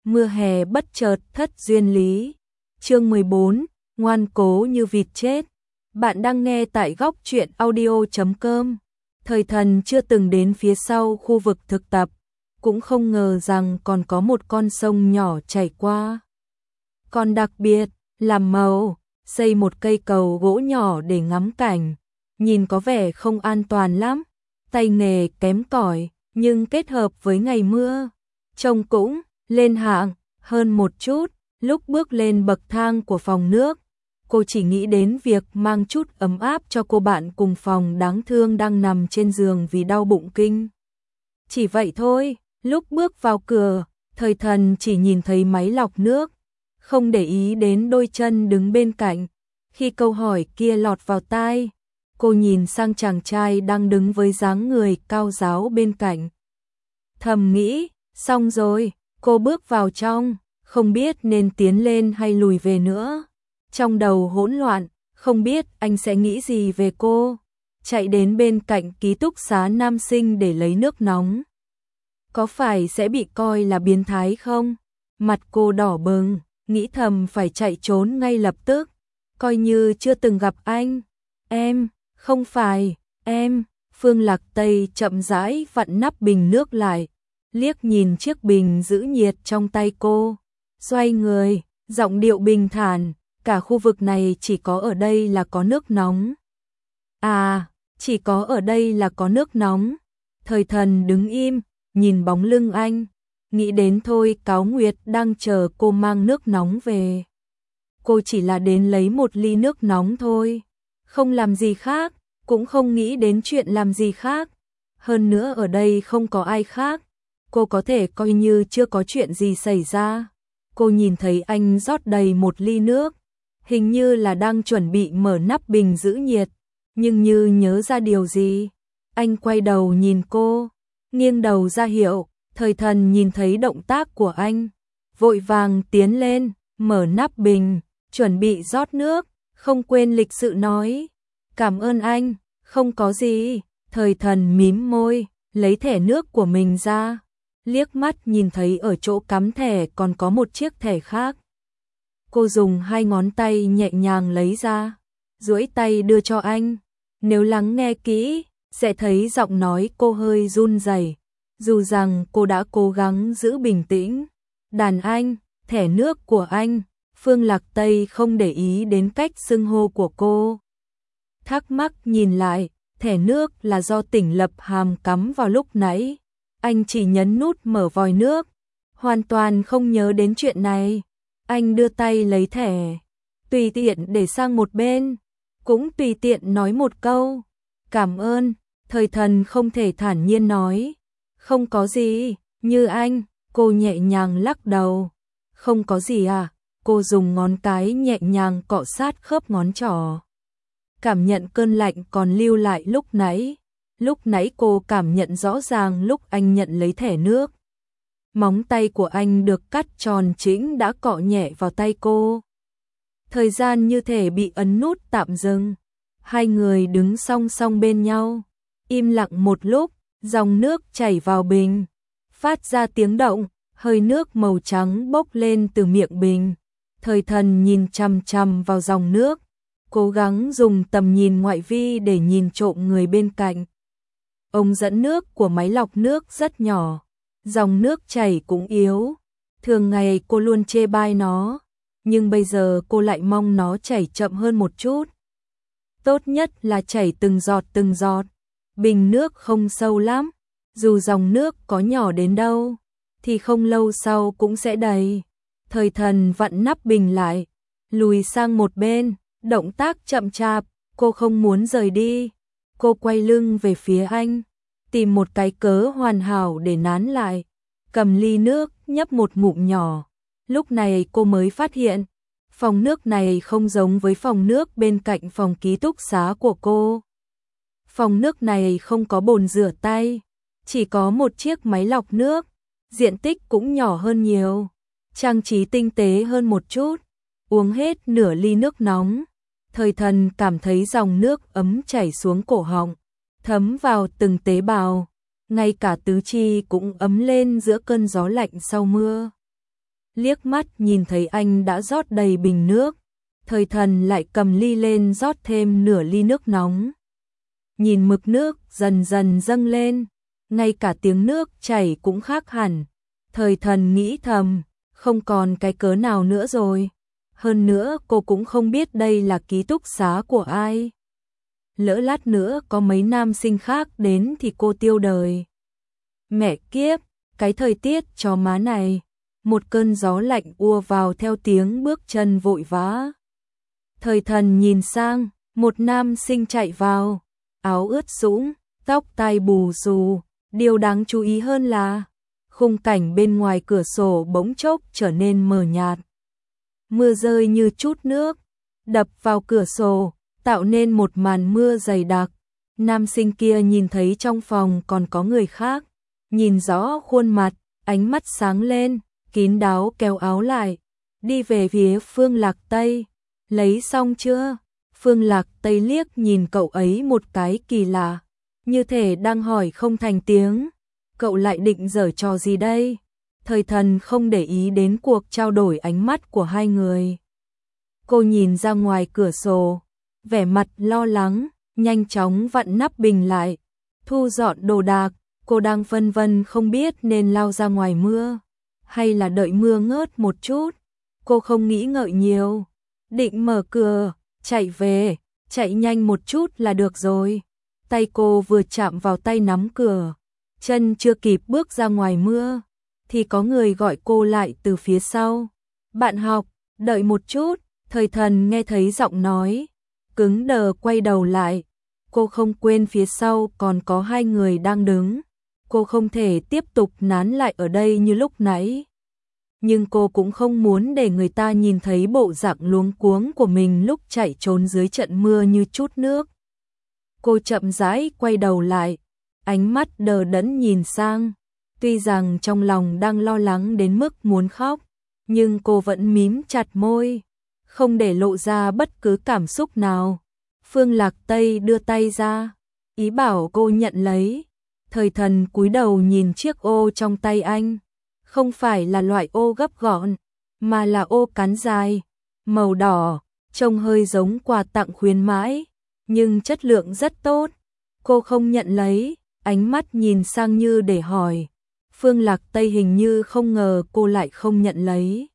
Mưa hè bất chợt thất duyên lý. Chương 14, ngoan cố như vịt chết. Bạn đang nghe tại góc truyện audio.com. Thời Thần chưa từng đến phía sau khu vực thực tập, cũng không ngờ rằng còn có một con sông nhỏ chảy qua. Còn đặc biệt, làm màu, xây một cây cầu gỗ nhỏ để ngắm cảnh, nhìn có vẻ không an toàn lắm, tay nghề kém cỏi, nhưng kết hợp với ngày mưa, trông cũng lên hạng hơn một chút. Lúc bước lên bậc thang của phòng nước, cô chỉ nghĩ đến việc mang chút ấm áp cho cô bạn cùng phòng đáng thương đang nằm trên giường vì đau bụng kinh. Chỉ vậy thôi, lúc bước vào cửa, Thời Thần chỉ nhìn thấy máy lọc nước, không để ý đến đôi chân đứng bên cạnh. Khi câu hỏi kia lọt vào tai, cô nhìn sang chàng trai đang đứng với dáng người cao ráo bên cạnh. Thầm nghĩ, xong rồi, cô bước vào trong, không biết nên tiến lên hay lùi về nữa. Trong đầu hỗn loạn, không biết anh sẽ nghĩ gì về cô. Chạy đến bên cạnh ký túc xá nam sinh để lấy nước nóng. Có phải sẽ bị coi là biến thái không? Mặt cô đỏ bừng, nghĩ thầm phải chạy trốn ngay lập tức. Coi như chưa từng gặp anh. Em, không phải, em. Phương Lạc Tây chậm rãi vặn nắp bình nước lại, liếc nhìn chiếc bình giữ nhiệt trong tay cô. Xoay người, giọng điệu bình thản, cả khu vực này chỉ có ở đây là có nước nóng. À, chỉ có ở đây là có nước nóng. Thời Thần đứng im, nhìn bóng lưng anh, nghĩ đến thôi Cáo Nguyệt đang chờ cô mang nước nóng về. Cô chỉ là đến lấy một ly nước nóng thôi, không làm gì khác, cũng không nghĩ đến chuyện làm gì khác. Hơn nữa ở đây không có ai khác, cô có thể coi như chưa có chuyện gì xảy ra. Cô nhìn thấy anh rót đầy một ly nước, hình như là đang chuẩn bị mở nắp bình giữ nhiệt, nhưng như nhớ ra điều gì. Anh quay đầu nhìn cô, nghiêng đầu ra hiệu. Thời Thần nhìn thấy động tác của anh, vội vàng tiến lên, mở nắp bình, chuẩn bị rót nước, không quên lịch sự nói, cảm ơn anh, không có gì. Thời Thần mím môi, lấy thẻ nước của mình ra, liếc mắt nhìn thấy ở chỗ cắm thẻ còn có một chiếc thẻ khác. Cô dùng hai ngón tay nhẹ nhàng lấy ra, duỗi tay đưa cho anh. Nếu lắng nghe kỹ, sẽ thấy giọng nói cô hơi run rẩy, dù rằng cô đã cố gắng giữ bình tĩnh. Đàn anh, thẻ nước của anh. Phương Lạc Tây không để ý đến cách xưng hô của cô. Thắc mắc nhìn lại, thẻ nước là do Tỉnh Lập Hàm cắm vào lúc nãy. Anh chỉ nhấn nút mở vòi nước, hoàn toàn không nhớ đến chuyện này. Anh đưa tay lấy thẻ, tùy tiện để sang một bên, cũng tùy tiện nói một câu, cảm ơn. Thời Thần không thể thản nhiên nói, không có gì, như anh. Cô nhẹ nhàng lắc đầu, không có gì à. Cô dùng ngón cái nhẹ nhàng cọ sát khớp ngón trỏ, cảm nhận cơn lạnh còn lưu lại lúc nãy. Lúc nãy cô cảm nhận rõ ràng lúc anh nhận lấy thẻ nước. Móng tay của anh được cắt tròn chỉnh đã cọ nhẹ vào tay cô. Thời gian như thể bị ấn nút tạm dừng. Hai người đứng song song bên nhau, im lặng một lúc, dòng nước chảy vào bình, phát ra tiếng động, hơi nước màu trắng bốc lên từ miệng bình. Thời Thần nhìn chằm chằm vào dòng nước, cố gắng dùng tầm nhìn ngoại vi để nhìn trộm người bên cạnh. Ống dẫn nước của máy lọc nước rất nhỏ, dòng nước chảy cũng yếu. Thường ngày cô luôn chê bai nó, nhưng bây giờ cô lại mong nó chảy chậm hơn một chút. Tốt nhất là chảy từng giọt từng giọt. Bình nước không sâu lắm, dù dòng nước có nhỏ đến đâu, thì không lâu sau cũng sẽ đầy. Thời Thần vặn nắp bình lại, lùi sang một bên, động tác chậm chạp, cô không muốn rời đi. Cô quay lưng về phía anh, tìm một cái cớ hoàn hảo để nán lại, cầm ly nước nhấp một ngụm nhỏ. Lúc này cô mới phát hiện, phòng nước này không giống với phòng nước bên cạnh phòng ký túc xá của cô. Phòng nước này không có bồn rửa tay, chỉ có một chiếc máy lọc nước, diện tích cũng nhỏ hơn nhiều, trang trí tinh tế hơn một chút. Uống hết nửa ly nước nóng, Thời Thần cảm thấy dòng nước ấm chảy xuống cổ họng, thấm vào từng tế bào, ngay cả tứ chi cũng ấm lên giữa cơn gió lạnh sau mưa. liếc mắt nhìn thấy anh đã rót đầy bình nước, Thời Thần lại cầm ly lên rót thêm nửa ly nước nóng. Nhìn mực nước dần dần dâng lên, ngay cả tiếng nước chảy cũng khác hẳn. Thời Thần nghĩ thầm, không còn cái cớ nào nữa rồi. Hơn nữa cô cũng không biết đây là ký túc xá của ai. Lỡ lát nữa có mấy nam sinh khác đến thì cô tiêu đời. Mẹ kiếp, cái thời tiết chó má này. Một cơn gió lạnh ùa vào theo tiếng bước chân vội vã. Thời Thần nhìn sang, một nam sinh chạy vào, áo ướt sũng, tóc tai bù xù. Điều đáng chú ý hơn là khung cảnh bên ngoài cửa sổ bỗng chốc trở nên mờ nhạt. Mưa rơi như chút nước, đập vào cửa sổ, tạo nên một màn mưa dày đặc. Nam sinh kia nhìn thấy trong phòng còn có người khác, nhìn rõ khuôn mặt, ánh mắt sáng lên, kín đáo kéo áo lại, đi về phía Phương Lạc Tây. Lấy xong chưa? Phương Lạc Tây liếc nhìn cậu ấy một cái kỳ lạ, như thể đang hỏi không thành tiếng. Cậu lại định giở trò gì đây? Thời Thần không để ý đến cuộc trao đổi ánh mắt của hai người. Cô nhìn ra ngoài cửa sổ, vẻ mặt lo lắng, nhanh chóng vặn nắp bình lại, thu dọn đồ đạc. Cô đang phân vân không biết nên lao ra ngoài mưa, hay là đợi mưa ngớt một chút. Cô không nghĩ ngợi nhiều, định mở cửa, chạy về, chạy nhanh một chút là được rồi. Tay cô vừa chạm vào tay nắm cửa, chân chưa kịp bước ra ngoài mưa, thì có người gọi cô lại từ phía sau. Bạn học, đợi một chút. Thời Thần nghe thấy giọng nói, cứng đờ quay đầu lại. Cô không quên phía sau còn có hai người đang đứng. Cô không thể tiếp tục nán lại ở đây như lúc nãy. Nhưng cô cũng không muốn để người ta nhìn thấy bộ dạng luống cuống của mình lúc chạy trốn dưới trận mưa như chút nước. Cô chậm rãi quay đầu lại, ánh mắt đờ đẫn nhìn sang. Tuy rằng trong lòng đang lo lắng đến mức muốn khóc, nhưng cô vẫn mím chặt môi, không để lộ ra bất cứ cảm xúc nào. Phương Lạc Tây đưa tay ra, ý bảo cô nhận lấy. Thời Thần cúi đầu nhìn chiếc ô trong tay anh, không phải là loại ô gấp gọn, mà là ô cán dài, màu đỏ, trông hơi giống quà tặng khuyến mãi, nhưng chất lượng rất tốt. Cô không nhận lấy, ánh mắt nhìn sang như để hỏi. Phương Lạc Tây hình như không ngờ cô lại không nhận lấy,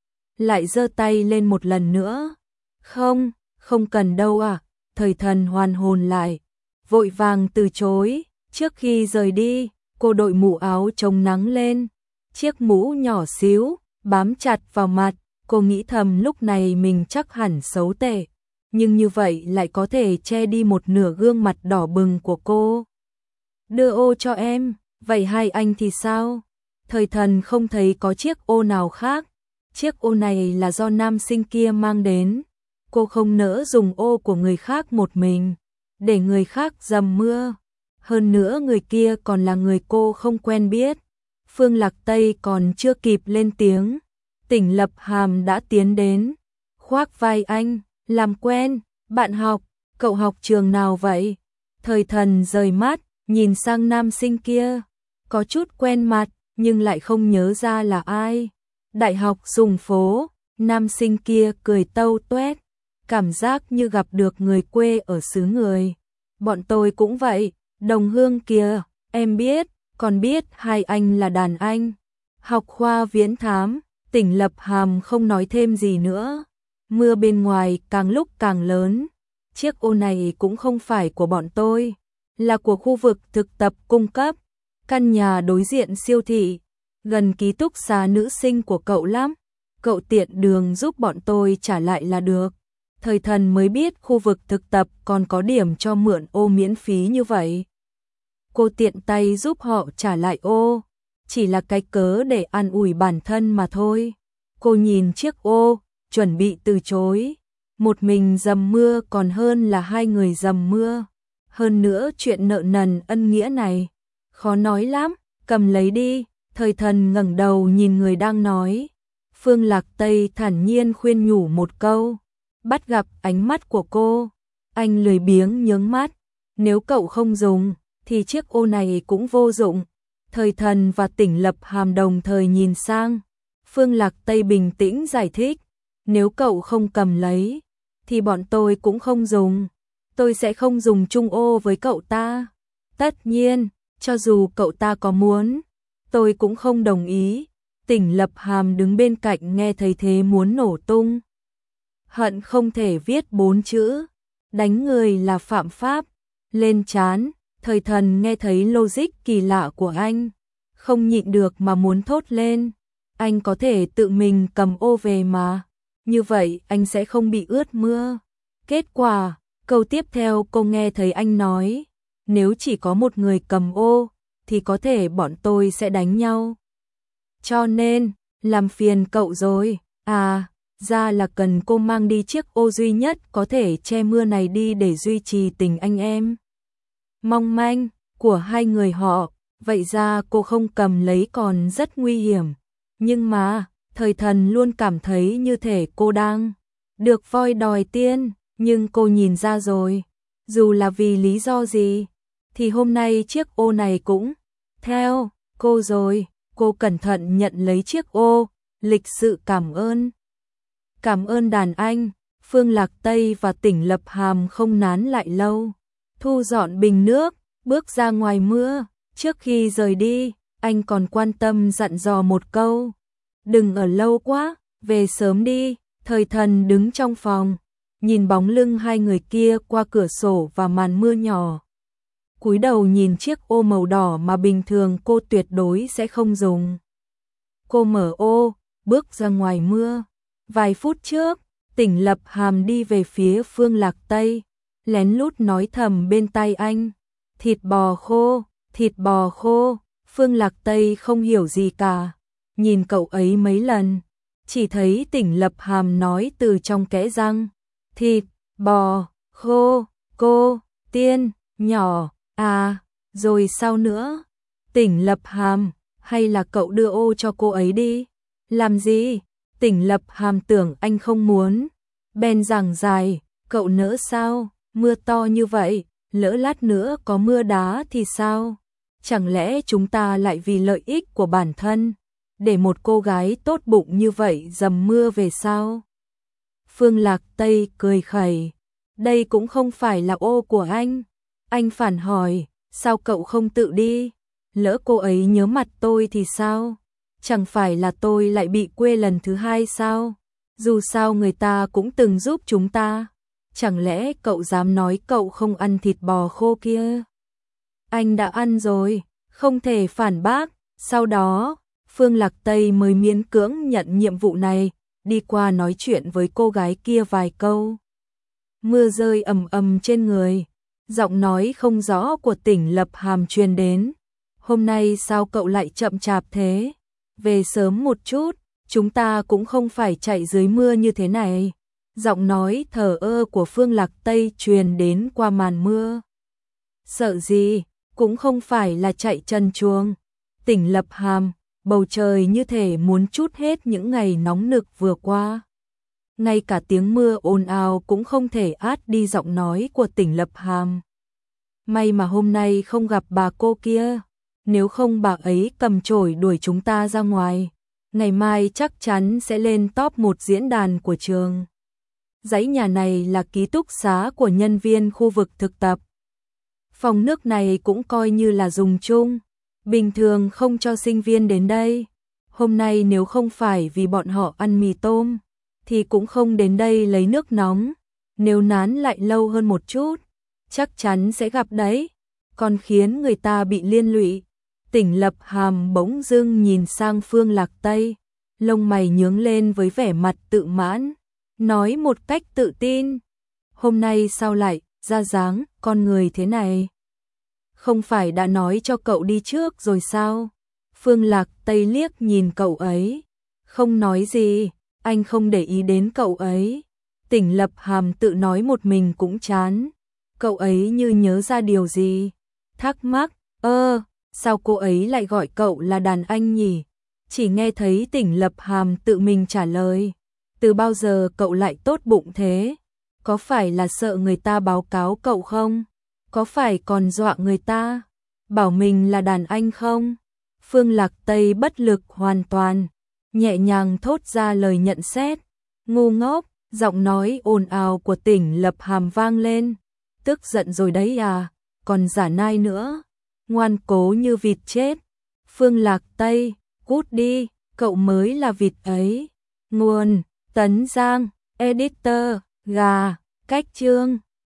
lại giơ tay lên một lần nữa. Không, không cần đâu à. Thời Thần hoàn hồn lại, vội vàng từ chối. Trước khi rời đi, cô đội mũ áo chống nắng lên, chiếc mũ nhỏ xíu, bám chặt vào mặt. Cô nghĩ thầm lúc này mình chắc hẳn xấu tệ, nhưng như vậy lại có thể che đi một nửa gương mặt đỏ bừng của cô. Đưa ô cho em, vậy hai anh thì sao? Thời Thần không thấy có chiếc ô nào khác. Chiếc ô này là do nam sinh kia mang đến. Cô không nỡ dùng ô của người khác một mình, để người khác dầm mưa. Hơn nữa người kia còn là người cô không quen biết. Phương Lạc Tây còn chưa kịp lên tiếng, Tỉnh Lập Hàm đã tiến đến, khoác vai anh, làm quen. Bạn học, cậu học trường nào vậy? Thời Thần rời mắt, nhìn sang nam sinh kia, có chút quen mặt, nhưng lại không nhớ ra là ai. Đại học Dùng Phố. Nam sinh kia cười tâu tuét, cảm giác như gặp được người quê ở xứ người. Bọn tôi cũng vậy, đồng hương kìa, em biết, còn biết hai anh là đàn anh. Học khoa viễn thám. Tỉnh Lập Hàm không nói thêm gì nữa. Mưa bên ngoài càng lúc càng lớn. Chiếc ô này cũng không phải của bọn tôi, là của khu vực thực tập cung cấp. Căn nhà đối diện siêu thị, gần ký túc xá nữ sinh của cậu lắm. Cậu tiện đường giúp bọn tôi trả lại là được. Thời Thần mới biết khu vực thực tập còn có điểm cho mượn ô miễn phí như vậy. Cô tiện tay giúp họ trả lại ô, chỉ là cái cớ để an ủi bản thân mà thôi. Cô nhìn chiếc ô, chuẩn bị từ chối. Một mình dầm mưa còn hơn là hai người dầm mưa. Hơn nữa chuyện nợ nần ân nghĩa này, khó nói lắm, cầm lấy đi. Thời Thần ngẩng đầu nhìn người đang nói. Phương Lạc Tây thản nhiên khuyên nhủ một câu, bắt gặp ánh mắt của cô, anh lười biếng nhướng mắt. Nếu cậu không dùng, thì chiếc ô này cũng vô dụng. Thời Thần và Tỉnh Lập Hàm đồng thời nhìn sang. Phương Lạc Tây bình tĩnh giải thích, nếu cậu không cầm lấy, thì bọn tôi cũng không dùng. Tôi sẽ không dùng chung ô với cậu ta. Tất nhiên, cho dù cậu ta có muốn, tôi cũng không đồng ý. Tỉnh Lập Hàm đứng bên cạnh nghe thấy thế muốn nổ tung. Hận không thể viết 4 chữ, đánh người là phạm pháp, lên trán. Thời Thần nghe thấy logic kỳ lạ của anh, không nhịn được mà muốn thốt lên. Anh có thể tự mình cầm ô về mà, như vậy anh sẽ không bị ướt mưa. Kết quả, câu tiếp theo cô nghe thấy anh nói, nếu chỉ có một người cầm ô, thì có thể bọn tôi sẽ đánh nhau. Cho nên, làm phiền cậu rồi. À, ra là cần cô mang đi chiếc ô duy nhất có thể che mưa này đi để duy trì tình anh em mong manh của hai người họ. Vậy ra cô không cầm lấy còn rất nguy hiểm. Nhưng mà, Thời Thần luôn cảm thấy như thể cô đang được voi đòi tiên. Nhưng cô nhìn ra rồi, dù là vì lý do gì, thì hôm nay chiếc ô này cũng theo cô rồi. Cô cẩn thận nhận lấy chiếc ô, lịch sự cảm ơn. Cảm ơn đàn anh. Phương Lạc Tây và Tỉnh Lập Hàm không nán lại lâu, thu dọn bình nước, bước ra ngoài mưa. Trước khi rời đi, anh còn quan tâm dặn dò một câu, đừng ở lâu quá, về sớm đi. Thời Thần đứng trong phòng, nhìn bóng lưng hai người kia qua cửa sổ và màn mưa nhỏ, cúi đầu nhìn chiếc ô màu đỏ mà bình thường cô tuyệt đối sẽ không dùng. Cô mở ô, bước ra ngoài mưa. Vài phút trước, Tỉnh Lập Hàm đi về phía Phương Lạc Tây, lén lút nói thầm bên tai anh, thịt bò khô, thịt bò khô. Phương Lạc Tây không hiểu gì cả, nhìn cậu ấy mấy lần, chỉ thấy Tỉnh Lập Hàm nói từ trong kẽ răng, thịt bò khô. Cô Tiên nhỏ à, rồi sao nữa? Tỉnh Lập Hàm, hay là cậu đưa ô cho cô ấy đi? Làm gì? Tỉnh Lập Hàm tưởng anh không muốn, bèn giảng giải, cậu nỡ sao? Mưa to như vậy, lỡ lát nữa có mưa đá thì sao? Chẳng lẽ chúng ta lại vì lợi ích của bản thân, để một cô gái tốt bụng như vậy dầm mưa về sao? Phương Lạc Tây cười khẩy, đây cũng không phải là ô của anh. Anh phản hỏi, sao cậu không tự đi? Lỡ cô ấy nhớ mặt tôi thì sao? Chẳng phải là tôi lại bị quê lần thứ hai sao? Dù sao người ta cũng từng giúp chúng ta. Chẳng lẽ cậu dám nói cậu không ăn thịt bò khô kia? Anh đã ăn rồi, không thể phản bác. Sau đó, Phương Lạc Tây mới miễn cưỡng nhận nhiệm vụ này, đi qua nói chuyện với cô gái kia vài câu. Mưa rơi ầm ầm trên người, giọng nói không rõ của Tỉnh Lập Hàm truyền đến. Hôm nay sao cậu lại chậm chạp thế? Về sớm một chút, chúng ta cũng không phải chạy dưới mưa như thế này. Giọng nói thờ ơ của Phương Lạc Tây truyền đến qua màn mưa. Sợ gì, cũng không phải là chạy trần truồng. Tỉnh Lập Hàm, bầu trời như thể muốn trút hết những ngày nóng nực vừa qua. Ngay cả tiếng mưa ồn ào cũng không thể át đi giọng nói của Tỉnh Lập Hàm. May mà hôm nay không gặp bà cô kia, nếu không bà ấy cầm chổi đuổi chúng ta ra ngoài, ngày mai chắc chắn sẽ lên top 1 diễn đàn của trường. Dãy nhà này là ký túc xá của nhân viên khu vực thực tập. Phòng nước này cũng coi như là dùng chung, bình thường không cho sinh viên đến đây. Hôm nay nếu không phải vì bọn họ ăn mì tôm, thì cũng không đến đây lấy nước nóng. Nếu nán lại lâu hơn một chút, chắc chắn sẽ gặp đấy, còn khiến người ta bị liên lụy. Tỉnh Lập Hàm bỗng dưng nhìn sang Phương Lạc Tây, lông mày nhướng lên với vẻ mặt tự mãn, nói một cách tự tin, hôm nay sao lại ra dáng con người thế này? Không phải đã nói cho cậu đi trước rồi sao? Phương Lạc Tây liếc nhìn cậu ấy, không nói gì, anh không để ý đến cậu ấy. Tỉnh Lập Hàm tự nói một mình cũng chán. Cậu ấy như nhớ ra điều gì, thắc mắc, sao cô ấy lại gọi cậu là đàn anh nhỉ? Chỉ nghe thấy Tỉnh Lập Hàm tự mình trả lời, từ bao giờ cậu lại tốt bụng thế? Có phải là sợ người ta báo cáo cậu không? Có phải còn dọa người ta bảo mình là đàn anh không? Phương Lạc Tây bất lực hoàn toàn, nhẹ nhàng thốt ra lời nhận xét. Ngu ngốc, giọng nói ồn ào của Tỉnh Lập Hàm vang lên. Tức giận rồi đấy à, còn giả nai nữa. Ngoan cố như vịt chết. Phương Lạc Tây, cút đi, cậu mới là vịt ấy. Nguồn, Tấn Giang, editor, gà, cách chương.